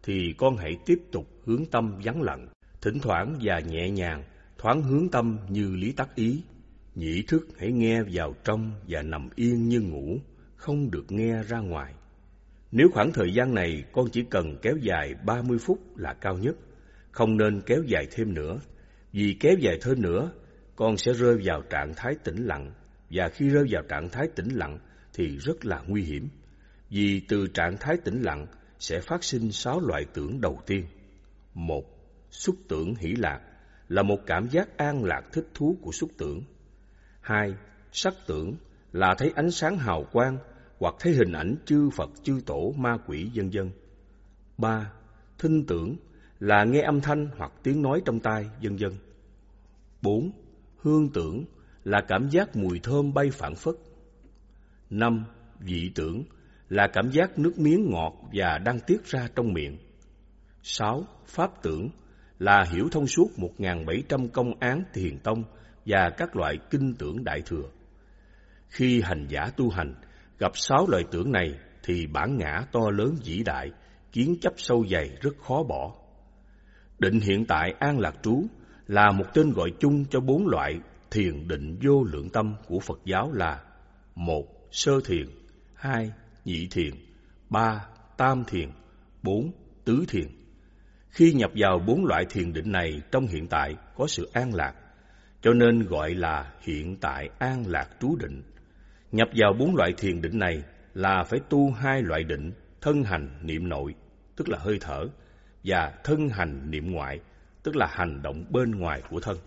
Speaker 1: thì con hãy tiếp tục hướng tâm vắng lặng, thỉnh thoảng và nhẹ nhàng, thoáng hướng tâm như lý tác ý. Nhĩ thức hãy nghe vào trong và nằm yên như ngủ, không được nghe ra ngoài. Nếu khoảng thời gian này con chỉ cần kéo dài ba mươi phút là cao nhất, không nên kéo dài thêm nữa. Vì kéo dài thêm nữa, con sẽ rơi vào trạng thái tĩnh lặng, và khi rơi vào trạng thái tĩnh lặng thì rất là nguy hiểm. Vì từ trạng thái tĩnh lặng sẽ phát sinh sáu loại tưởng đầu tiên. Một, xúc tưởng hỷ lạc là một cảm giác an lạc thích thú của xúc tưởng. Hai, sắc tưởng là thấy ánh sáng hào quang hoặc thấy hình ảnh chư Phật, chư Tổ, ma quỷ vân vân. Ba, thinh tưởng là nghe âm thanh hoặc tiếng nói trong tai vân vân. Bốn, hương tưởng là cảm giác mùi thơm bay phảng phất. Năm, vị tưởng là cảm giác nước miếng ngọt và đang tiết ra trong miệng. Sáu, pháp tưởng là hiểu thông suốt một nghìn bảy trăm công án thiền tông và các loại kinh tưởng đại thừa. Khi hành giả tu hành gặp sáu loại tưởng này thì bản ngã to lớn vĩ đại, kiến chấp sâu dày rất khó bỏ. Định hiện tại an lạc trú là một tên gọi chung cho bốn loại thiền định vô lượng tâm của Phật giáo là: một, sơ thiền; hai, nhị thiền; ba, tam thiền; bốn, tứ thiền. Khi nhập vào bốn loại thiền định này trong hiện tại có sự an lạc, cho nên gọi là hiện tại an lạc trú định. Nhập vào bốn loại thiền định này là phải tu hai loại định, thân hành niệm nội, tức là hơi thở, và thân hành niệm ngoại, tức là hành động bên ngoài của thân.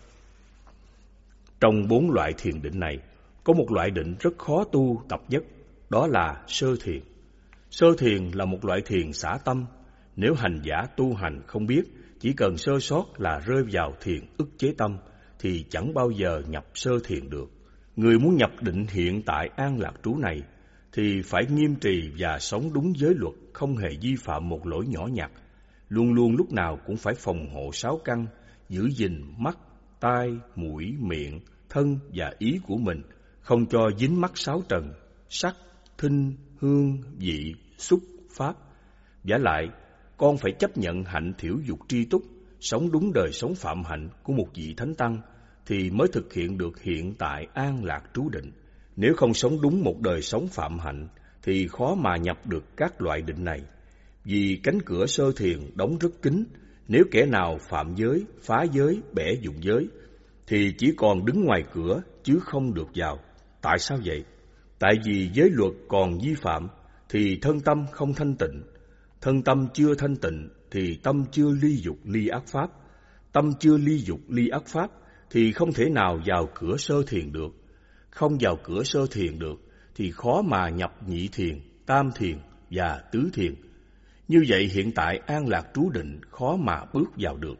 Speaker 1: Trong bốn loại thiền định này, có một loại định rất khó tu tập nhất, đó là sơ thiền. Sơ thiền là một loại thiền xả tâm. Nếu hành giả tu hành không biết, chỉ cần sơ sót là rơi vào thiền ức chế tâm, thì chẳng bao giờ nhập sơ thiền được. Người muốn nhập định hiện tại an lạc trú này, thì phải nghiêm trì và sống đúng giới luật, không hề vi phạm một lỗi nhỏ nhặt. Luôn luôn lúc nào cũng phải phòng hộ sáu căn, giữ gìn mắt, tai, mũi, miệng, thân và ý của mình, không cho dính mắc sáu trần, sắc, thinh, hương, vị, xúc, pháp. Vả lại, con phải chấp nhận hạnh thiểu dục tri túc, sống đúng đời sống phạm hạnh của một vị thánh tăng, thì mới thực hiện được hiện tại an lạc trú định. Nếu không sống đúng một đời sống phạm hạnh, thì khó mà nhập được các loại định này. Vì cánh cửa sơ thiền đóng rất kín, nếu kẻ nào phạm giới, phá giới, bẻ dụng giới, thì chỉ còn đứng ngoài cửa chứ không được vào. Tại sao vậy? Tại vì giới luật còn vi phạm, thì thân tâm không thanh tịnh. Thân tâm chưa thanh tịnh, thì tâm chưa ly dục ly ác pháp. Tâm chưa ly dục ly ác pháp, thì không thể nào vào cửa sơ thiền được. Không vào cửa sơ thiền được, thì khó mà nhập nhị thiền, tam thiền và tứ thiền. Như vậy hiện tại an lạc trú định khó mà bước vào được.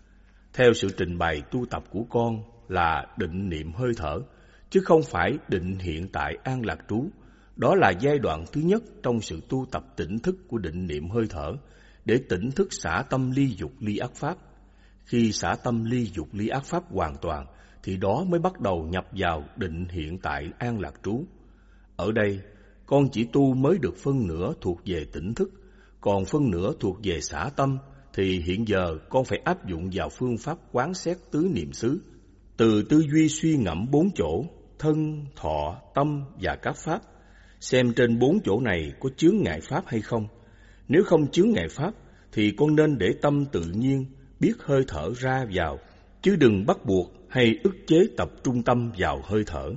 Speaker 1: Theo sự trình bày tu tập của con là định niệm hơi thở, chứ không phải định hiện tại an lạc trú. Đó là giai đoạn thứ nhất trong sự tu tập tỉnh thức của định niệm hơi thở, để tỉnh thức xả tâm ly dục ly ác pháp. Khi xả tâm ly dục ly ác pháp hoàn toàn, thì đó mới bắt đầu nhập vào định hiện tại an lạc trú. Ở đây, con chỉ tu mới được phân nửa thuộc về tỉnh thức, còn phân nửa thuộc về xả tâm, thì hiện giờ con phải áp dụng vào phương pháp quán xét tứ niệm xứ. Từ tư duy suy ngẫm bốn chỗ, thân, thọ, tâm và các pháp, xem trên bốn chỗ này có chướng ngại pháp hay không. Nếu không chướng ngại pháp, thì con nên để tâm tự nhiên, biết hơi thở ra vào, chứ đừng bắt buộc hay ức chế tập trung tâm vào hơi thở.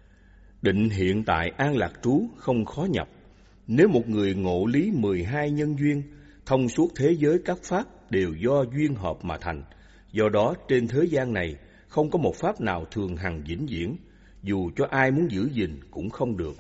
Speaker 1: Định hiện tại an lạc trú không khó nhập. Nếu một người ngộ lý mười hai nhân duyên, thông suốt thế giới các pháp đều do duyên hợp mà thành, do đó trên thế gian này không có một pháp nào thường hằng vĩnh viễn, dù cho ai muốn giữ gìn cũng không được.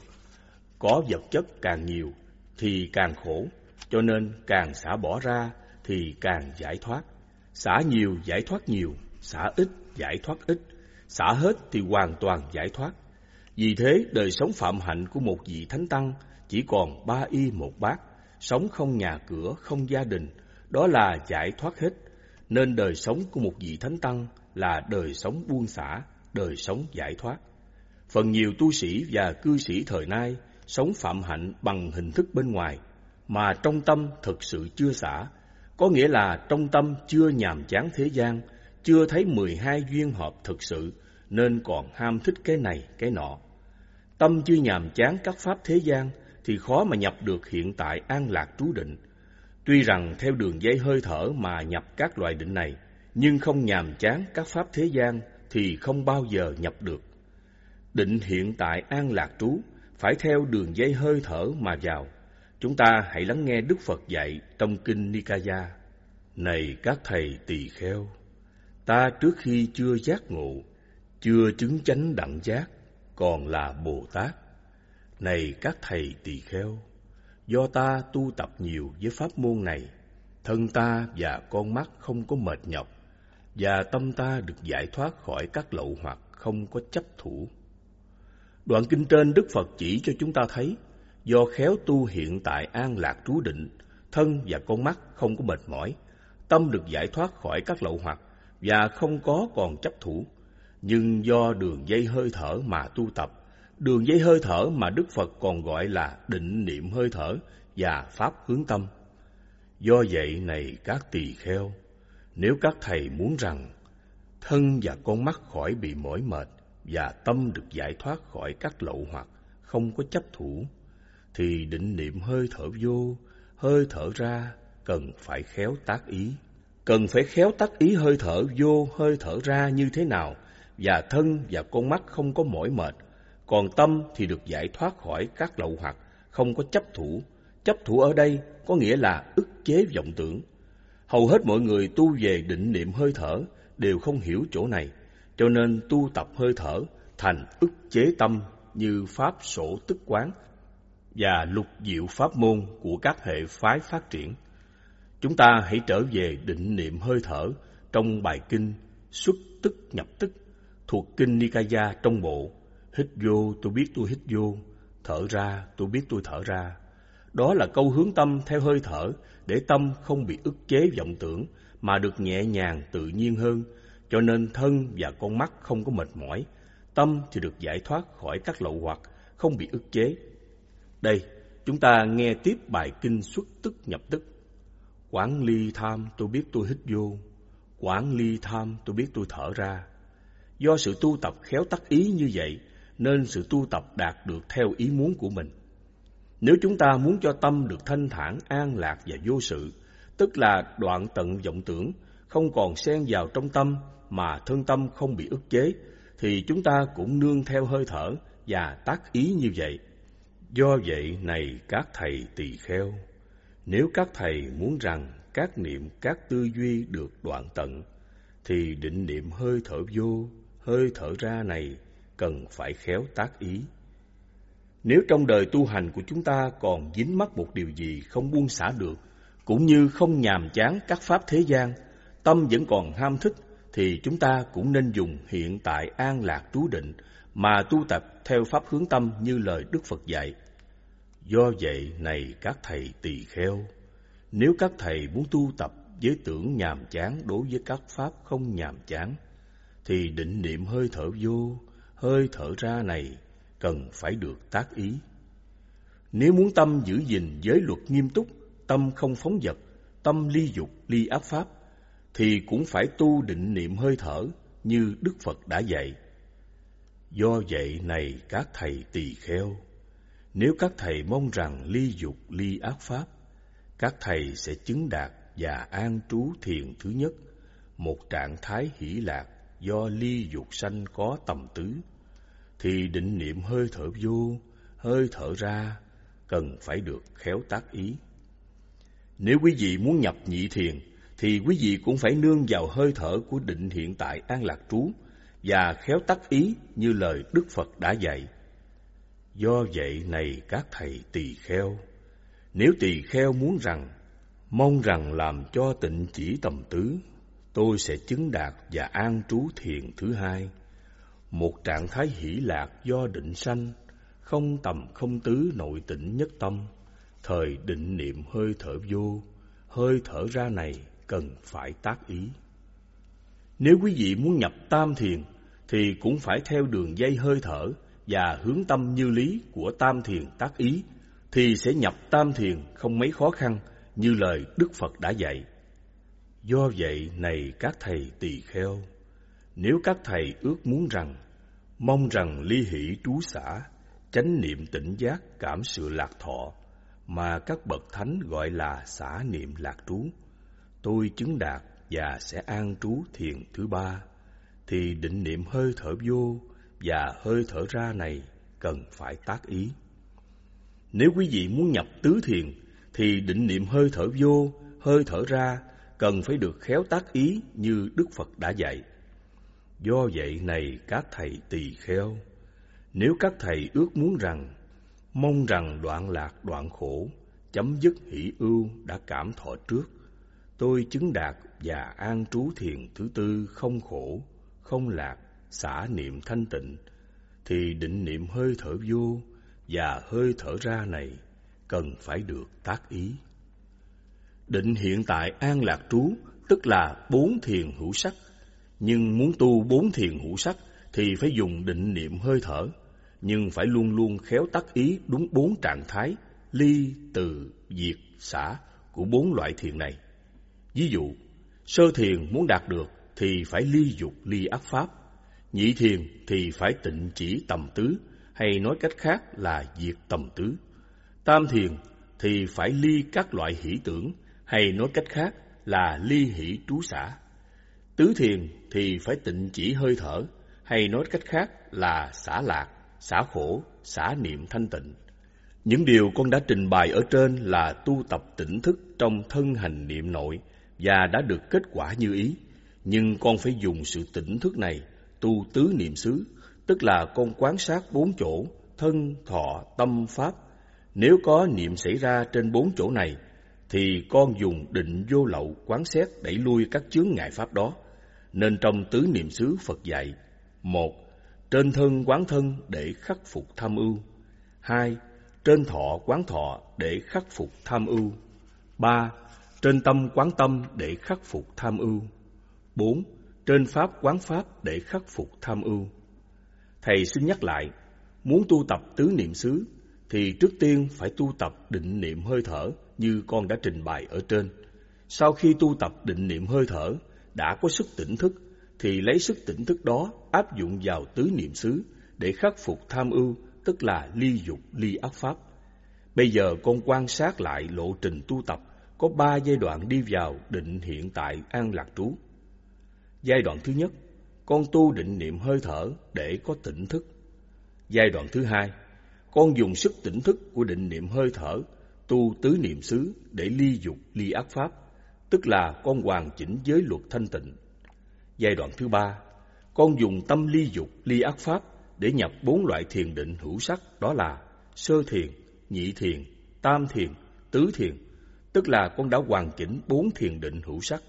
Speaker 1: Có vật chất càng nhiều thì càng khổ, cho nên càng xả bỏ ra thì càng giải thoát. Xả nhiều giải thoát nhiều, xả ít giải thoát ít, xả hết thì hoàn toàn giải thoát. Vì thế đời sống phạm hạnh của một vị thánh tăng chỉ còn ba y một bát, sống không nhà cửa, không gia đình, đó là giải thoát hết. Nên đời sống của một vị thánh tăng là đời sống buông xả, đời sống giải thoát. Phần nhiều tu sĩ và cư sĩ thời nay sống phạm hạnh bằng hình thức bên ngoài, mà trong tâm thực sự chưa xả. có nghĩa là trong tâm chưa nhàm chán thế gian, chưa thấy mười hai duyên hợp thực sự, nên còn ham thích cái này, cái nọ. Tâm chưa nhàm chán các pháp thế gian, thì khó mà nhập được hiện tại an lạc trú định. Tuy rằng theo đường dây hơi thở mà nhập các loại định này, nhưng không nhàm chán các pháp thế gian thì không bao giờ nhập được. Định hiện tại an lạc trú phải theo đường dây hơi thở mà vào. Chúng ta hãy lắng nghe Đức Phật dạy trong Kinh Nikaya. Này các thầy tỳ kheo, ta trước khi chưa giác ngộ, chưa chứng chánh đẳng giác, còn là Bồ Tát. Này các thầy tỳ kheo, do ta tu tập nhiều với pháp môn này, thân ta và con mắt không có mệt nhọc, và tâm ta được giải thoát khỏi các lậu hoặc không có chấp thủ. Đoạn kinh trên Đức Phật chỉ cho chúng ta thấy, do khéo tu hiện tại an lạc trú định, thân và con mắt không có mệt mỏi, tâm được giải thoát khỏi các lậu hoặc và không có còn chấp thủ. Nhưng do đường dây hơi thở mà tu tập, đường dây hơi thở mà Đức Phật còn gọi là định niệm hơi thở và pháp hướng tâm. Do vậy này các tỳ kheo, nếu các thầy muốn rằng thân và con mắt khỏi bị mỏi mệt và tâm được giải thoát khỏi các lậu hoặc không có chấp thủ, thì định niệm hơi thở vô, hơi thở ra cần phải khéo tác ý. Cần phải khéo tác ý hơi thở vô, hơi thở ra như thế nào, và thân và con mắt không có mỏi mệt, còn tâm thì được giải thoát khỏi các lậu hoặc không có chấp thủ. Chấp thủ ở đây có nghĩa là ức chế vọng tưởng. Hầu hết mọi người tu về định niệm hơi thở đều không hiểu chỗ này, cho nên tu tập hơi thở thành ức chế tâm như pháp sổ tức quán và lục diệu pháp môn của các hệ phái phát triển. Chúng ta hãy trở về định niệm hơi thở trong bài kinh Xuất tức nhập tức thuộc Kinh Nikaya trong bộ. Hít vô tôi biết tôi hít vô, thở ra tôi biết tôi thở ra. Đó là câu hướng tâm theo hơi thở để tâm không bị ức chế vọng tưởng mà được nhẹ nhàng tự nhiên hơn, cho nên thân và con mắt không có mệt mỏi, tâm thì được giải thoát khỏi các lậu hoặc không bị ức chế. Đây, chúng ta nghe tiếp bài kinh Xuất tức nhập tức. Quán ly tham tôi biết tôi hít vô, quán ly tham tôi biết tôi thở ra. Do sự tu tập khéo tác ý như vậy, nên sự tu tập đạt được theo ý muốn của mình. Nếu chúng ta muốn cho tâm được thanh thản, an lạc và vô sự, tức là đoạn tận vọng tưởng, không còn xen vào trong tâm mà thân tâm không bị ức chế, thì chúng ta cũng nương theo hơi thở và tác ý như vậy. Do vậy này các thầy tỳ kheo, nếu các thầy muốn rằng các niệm các tư duy được đoạn tận, thì định niệm hơi thở vô, hơi thở ra này cần phải khéo tác ý. Nếu trong đời tu hành của chúng ta còn dính mắc một điều gì không buông xả được, cũng như không nhàm chán các pháp thế gian, tâm vẫn còn ham thích, thì chúng ta cũng nên dùng hiện tại an lạc trú định mà tu tập theo pháp hướng tâm như lời Đức Phật dạy. Do vậy này các thầy tỳ kheo, nếu các thầy muốn tu tập với tưởng nhàm chán đối với các pháp không nhàm chán, thì định niệm hơi thở vô, hơi thở ra này cần phải được tác ý. Nếu muốn tâm giữ gìn giới luật nghiêm túc, tâm không phóng dật, tâm ly dục, ly ác pháp, thì cũng phải tu định niệm hơi thở như Đức Phật đã dạy. Do vậy này các thầy tỳ kheo, nếu các thầy mong rằng ly dục, ly ác pháp, các thầy sẽ chứng đạt và an trú thiền thứ nhất, một trạng thái hỷ lạc do ly dục sanh có tầm tứ, thì định niệm hơi thở vô, hơi thở ra cần phải được khéo tác ý. Nếu quý vị muốn nhập nhị thiền, thì quý vị cũng phải nương vào hơi thở của định hiện tại an lạc trú và khéo tác ý như lời Đức Phật đã dạy. Do vậy này các thầy tỳ kheo, nếu tỳ kheo muốn rằng, mong rằng làm cho tịnh chỉ tầm tứ, tôi sẽ chứng đạt và an trú thiền thứ hai, một trạng thái hỷ lạc do định sanh, không tầm không tứ nội tịnh nhất tâm, thời định niệm hơi thở vô, hơi thở ra này cần phải tác ý. Nếu quý vị muốn nhập tam thiền, thì cũng phải theo đường dây hơi thở và hướng tâm như lý của tam thiền tác ý, thì sẽ nhập tam thiền không mấy khó khăn như lời Đức Phật đã dạy. Do vậy này các thầy tỳ kheo, nếu các thầy ước muốn rằng, mong rằng ly hỷ trú xả, chánh niệm tỉnh giác cảm sự lạc thọ, mà các bậc thánh gọi là xả niệm lạc trú, tôi chứng đạt và sẽ an trú thiền thứ ba, thì định niệm hơi thở vô và hơi thở ra này cần phải tác ý. Nếu quý vị muốn nhập tứ thiền, thì định niệm hơi thở vô, hơi thở ra cần phải được khéo tác ý như Đức Phật đã dạy. Do vậy này các thầy tỳ kheo, nếu các thầy ước muốn rằng, mong rằng đoạn lạc đoạn khổ, chấm dứt hỷ ưu đã cảm thọ trước, tôi chứng đạt và an trú thiền thứ tư không khổ, không lạc, xả niệm thanh tịnh, thì định niệm hơi thở vô và hơi thở ra này cần phải được tác ý. Định hiện tại an lạc trú tức là bốn thiền hữu sắc, nhưng muốn tu bốn thiền hữu sắc thì phải dùng định niệm hơi thở, nhưng phải luôn luôn khéo tác ý đúng bốn trạng thái ly, từ, diệt, xả của bốn loại thiền này. Ví dụ, sơ thiền muốn đạt được thì phải ly dục ly ác pháp, nhị thiền thì phải tịnh chỉ tầm tứ, hay nói cách khác là diệt tầm tứ. Tam thiền thì phải ly các loại hỷ tưởng, hay nói cách khác là ly hỷ trú xả. Tứ thiền thì phải tịnh chỉ hơi thở, hay nói cách khác là xả lạc, xả khổ, xả niệm thanh tịnh. Những điều con đã trình bày ở trên là tu tập tỉnh thức trong thân hành niệm nội và đã được kết quả như ý. Nhưng con phải dùng sự tỉnh thức này tu tứ niệm xứ, tức là con quán sát bốn chỗ, thân, thọ, tâm, pháp. Nếu có niệm xảy ra trên bốn chỗ này, thì con dùng định vô lậu quán xét đẩy lui các chướng ngại pháp đó. Nên trong tứ niệm xứ Phật dạy: một. Trên thân quán thân để khắc phục tham ưu. Hai. Trên thọ quán thọ để khắc phục tham ưu. Ba. Trên tâm quán tâm để khắc phục tham ưu. Bốn. Trên pháp quán pháp để khắc phục tham ưu. Thầy xin nhắc lại, muốn tu tập tứ niệm xứ thì trước tiên phải tu tập định niệm hơi thở như con đã trình bày ở trên. Sau khi tu tập định niệm hơi thở, đã có sức tỉnh thức, thì lấy sức tỉnh thức đó áp dụng vào tứ niệm xứ để khắc phục tham ưu, tức là ly dục, ly ác pháp. Bây giờ con quan sát lại lộ trình tu tập, có ba giai đoạn đi vào định hiện tại an lạc trú. Giai đoạn thứ nhất, con tu định niệm hơi thở để có tỉnh thức. Giai đoạn thứ hai, con dùng sức tỉnh thức của định niệm hơi thở tu tứ niệm xứ để ly dục, ly ác pháp, tức là con hoàn chỉnh giới luật thanh tịnh. Giai đoạn thứ ba, con dùng tâm ly dục, ly ác pháp để nhập bốn loại thiền định hữu sắc, đó là sơ thiền, nhị thiền, tam thiền, tứ thiền, tức là con đã hoàn chỉnh bốn thiền định hữu sắc.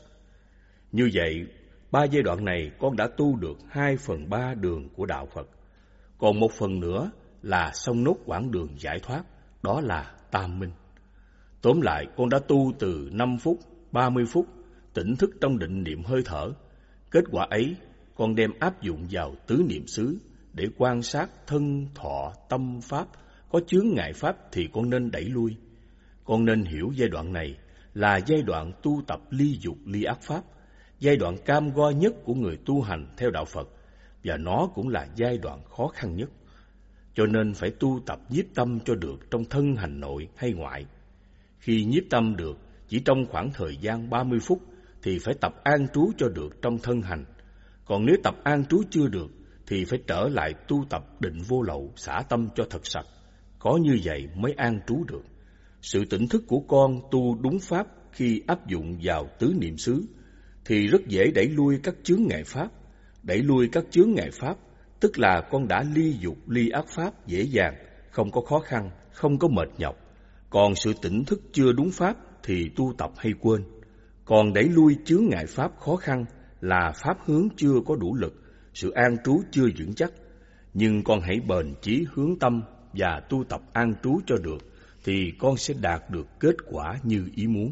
Speaker 1: Như vậy, ba giai đoạn này con đã tu được hai phần ba đường của đạo Phật, còn một phần nữa là xong nốt quãng đường giải thoát, đó là tam minh. Tóm lại, con đã tu từ năm phút, ba mươi phút, tỉnh thức trong định niệm hơi thở. Kết quả ấy, con đem áp dụng vào tứ niệm xứ để quan sát thân, thọ, tâm, pháp. Có chướng ngại pháp thì con nên đẩy lui. Con nên hiểu giai đoạn này là giai đoạn tu tập ly dục, ly ác pháp, giai đoạn cam go nhất của người tu hành theo đạo Phật, và nó cũng là giai đoạn khó khăn nhất. Cho nên phải tu tập nhiếp tâm cho được trong thân hành nội hay ngoại. Khi nhiếp tâm được chỉ trong khoảng thời gian ba mươi phút thì phải tập an trú cho được trong thân hành. Còn nếu tập an trú chưa được thì phải trở lại tu tập định vô lậu, xả tâm cho thật sạch. Có như vậy mới an trú được. Sự tỉnh thức của con tu đúng pháp khi áp dụng vào tứ niệm xứ thì rất dễ đẩy lui các chướng ngại pháp. Đẩy lui các chướng ngại pháp tức là con đã ly dục, ly ác pháp dễ dàng, không có khó khăn, không có mệt nhọc. Còn sự tỉnh thức chưa đúng pháp thì tu tập hay quên. Còn đẩy lui chướng ngại pháp khó khăn là pháp hướng chưa có đủ lực, sự an trú chưa vững chắc. Nhưng con hãy bền chí hướng tâm và tu tập an trú cho được, thì con sẽ đạt được kết quả như ý muốn.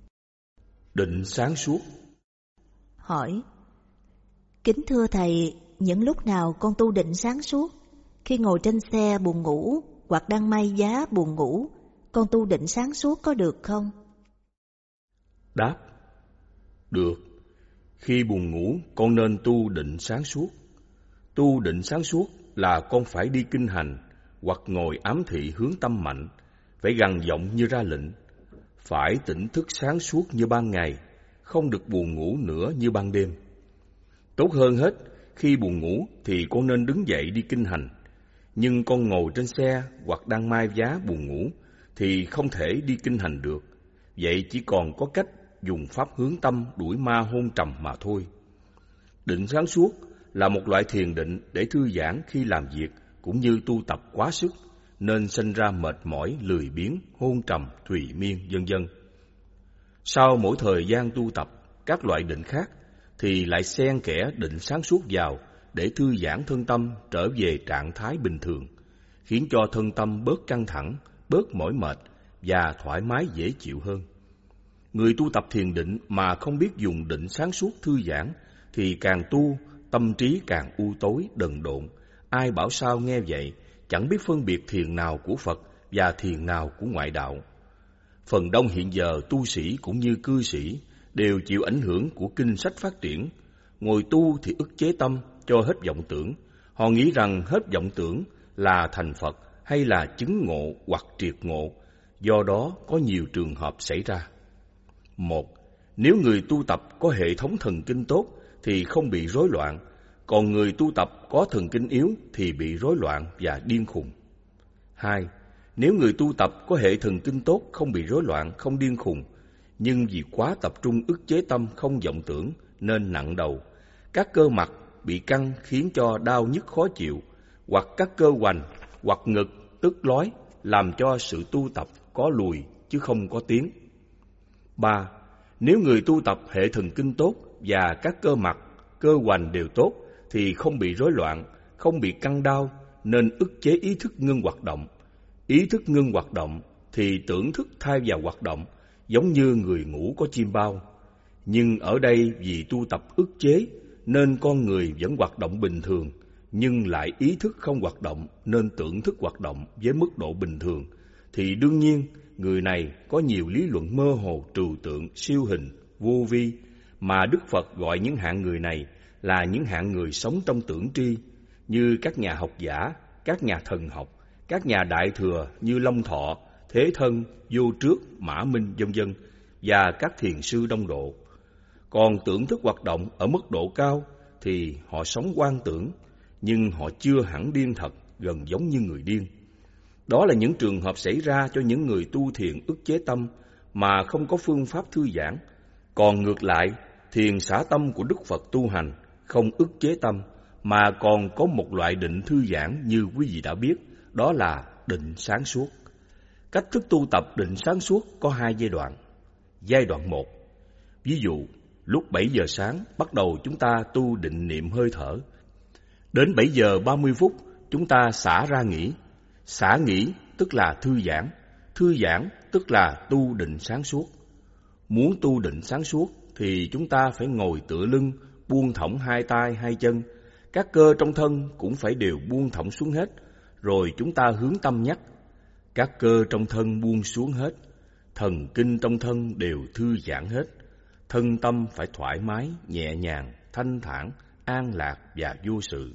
Speaker 1: Định sáng suốt.
Speaker 2: Hỏi: Kính thưa Thầy, những lúc nào con tu định sáng suốt? Khi ngồi trên xe buồn ngủ hoặc đang may giá buồn ngủ, con tu định sáng suốt có được không?
Speaker 1: Đáp: Được. Khi buồn ngủ, con nên tu định sáng suốt. Tu định sáng suốt là con phải đi kinh hành, hoặc ngồi ám thị hướng tâm mạnh, phải gằn giọng như ra lệnh. Phải tỉnh thức sáng suốt như ban ngày, không được buồn ngủ nữa như ban đêm. Tốt hơn hết, khi buồn ngủ thì con nên đứng dậy đi kinh hành. Nhưng con ngồi trên xe hoặc đang mai vá buồn ngủ thì không thể đi kinh hành được. Vậy chỉ còn có cách dùng pháp hướng tâm đuổi ma hôn trầm mà thôi. Định sáng suốt là một loại thiền định để thư giãn khi làm việc cũng như tu tập quá sức, nên sinh ra mệt mỏi, lười biếng, hôn trầm, thùy miên, vân vân. Sau mỗi thời gian tu tập các loại định khác, thì lại xen kẽ định sáng suốt vào để thư giãn thân tâm trở về trạng thái bình thường, khiến cho thân tâm bớt căng thẳng, bớt mỏi mệt và thoải mái dễ chịu hơn. Người tu tập thiền định mà không biết dùng định sáng suốt thư giãn thì càng tu, tâm trí càng u tối, đần độn. Ai bảo sao nghe vậy, chẳng biết phân biệt thiền nào của Phật và thiền nào của ngoại đạo. Phần đông hiện giờ tu sĩ cũng như cư sĩ đều chịu ảnh hưởng của kinh sách phát triển. Ngồi tu thì ức chế tâm cho hết vọng tưởng. Họ nghĩ rằng hết vọng tưởng là thành Phật hay là chứng ngộ hoặc triệt ngộ. Do đó có nhiều trường hợp xảy ra. Một, nếu người tu tập có hệ thống thần kinh tốt thì không bị rối loạn, còn người tu tập có thần kinh yếu thì bị rối loạn và điên khùng. Hai, nếu người tu tập có hệ thần kinh tốt không bị rối loạn, không điên khùng, nhưng vì quá tập trung ức chế tâm không vọng tưởng nên nặng đầu, các cơ mặt bị căng khiến cho đau nhức khó chịu, hoặc các cơ hoành hoặc ngực tức lói làm cho sự tu tập có lùi chứ không có tiến. Ba, nếu người tu tập hệ thần kinh tốt và các cơ mặt, cơ hoành đều tốt thì không bị rối loạn, không bị căng đau nên ức chế ý thức ngưng hoạt động. Ý thức ngưng hoạt động thì tưởng thức thay vào hoạt động, giống như người ngủ có chim bao. Nhưng ở đây vì tu tập ức chế nên con người vẫn hoạt động bình thường, nhưng lại ý thức không hoạt động nên tưởng thức hoạt động với mức độ bình thường, thì đương nhiên người này có nhiều lý luận mơ hồ, trừu tượng, siêu hình, vô vi, mà Đức Phật gọi những hạng người này là những hạng người sống trong tưởng tri, như các nhà học giả, các nhà thần học, các nhà đại thừa như Long Thọ, Thế Thân, Vô Trước, Mã Minh, vân vân, và các thiền sư đông độ. Còn tưởng thức hoạt động ở mức độ cao thì họ sống quan tưởng, nhưng họ chưa hẳn điên thật, gần giống như người điên. Đó là những trường hợp xảy ra cho những người tu thiền ức chế tâm mà không có phương pháp thư giãn. Còn ngược lại, thiền xả tâm của Đức Phật tu hành không ức chế tâm mà còn có một loại định thư giãn như quý vị đã biết, đó là định sáng suốt. Cách thức tu tập định sáng suốt có hai giai đoạn. Giai đoạn một, ví dụ lúc bảy giờ sáng bắt đầu chúng ta tu định niệm hơi thở. Đến bảy giờ ba mươi phút chúng ta xả ra nghỉ. Xả nghỉ tức là thư giãn, thư giãn tức là tu định sáng suốt. Muốn tu định sáng suốt thì chúng ta phải ngồi tựa lưng, buông thõng hai tay hai chân. Các cơ trong thân cũng phải đều buông thõng xuống hết. Rồi chúng ta hướng tâm nhắc. Các cơ trong thân buông xuống hết. Thần kinh trong thân đều thư giãn hết. Thân tâm phải thoải mái, nhẹ nhàng, thanh thản, an lạc và vô sự.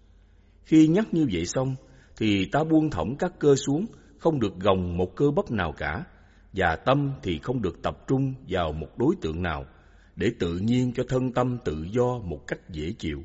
Speaker 1: Khi nhắc như vậy xong thì ta buông thõng các cơ xuống, không được gồng một cơ bắp nào cả, và tâm thì không được tập trung vào một đối tượng nào, để tự nhiên cho thân tâm tự do một cách dễ chịu.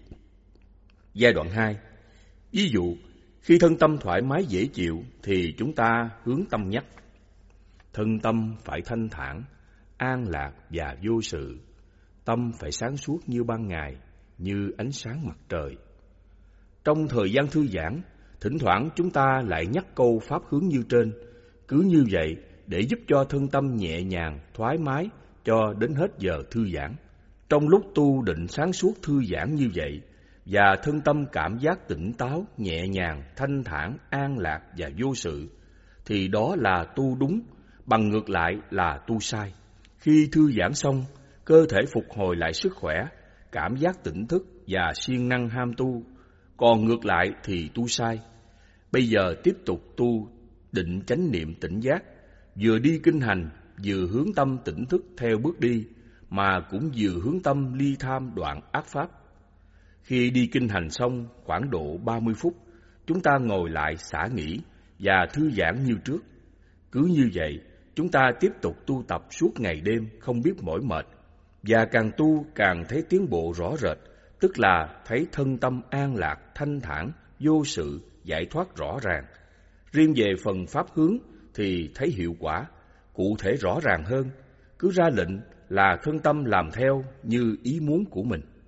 Speaker 1: Giai đoạn hai, ví dụ khi thân tâm thoải mái dễ chịu thì chúng ta hướng tâm nhắc. Thân tâm phải thanh thản, an lạc và vô sự. Tâm phải sáng suốt như ban ngày, như ánh sáng mặt trời. Trong thời gian thư giãn, thỉnh thoảng chúng ta lại nhắc câu pháp hướng như trên. Cứ như vậy để giúp cho thân tâm nhẹ nhàng, thoải mái cho đến hết giờ thư giãn. Trong lúc tu định sáng suốt thư giãn như vậy, và thân tâm cảm giác tỉnh táo, nhẹ nhàng, thanh thản, an lạc và vô sự, thì đó là tu đúng, bằng ngược lại là tu sai. Khi thư giãn xong, cơ thể phục hồi lại sức khỏe, cảm giác tỉnh thức và siêng năng ham tu. Còn ngược lại thì tu sai. Bây giờ tiếp tục tu định chánh niệm tỉnh giác, vừa đi kinh hành, vừa hướng tâm tỉnh thức theo bước đi, mà cũng vừa hướng tâm ly tham đoạn ác pháp. Khi đi kinh hành xong khoảng độ ba mươi phút, chúng ta ngồi lại xả nghỉ và thư giãn như trước. Cứ như vậy, chúng ta tiếp tục tu tập suốt ngày đêm không biết mỏi mệt, và càng tu càng thấy tiến bộ rõ rệt, tức là thấy thân tâm an lạc, thanh thản, vô sự, giải thoát rõ ràng. Riêng về phần pháp hướng thì thấy hiệu quả, cụ thể rõ ràng hơn, cứ ra lệnh là thân tâm làm theo như ý muốn của mình.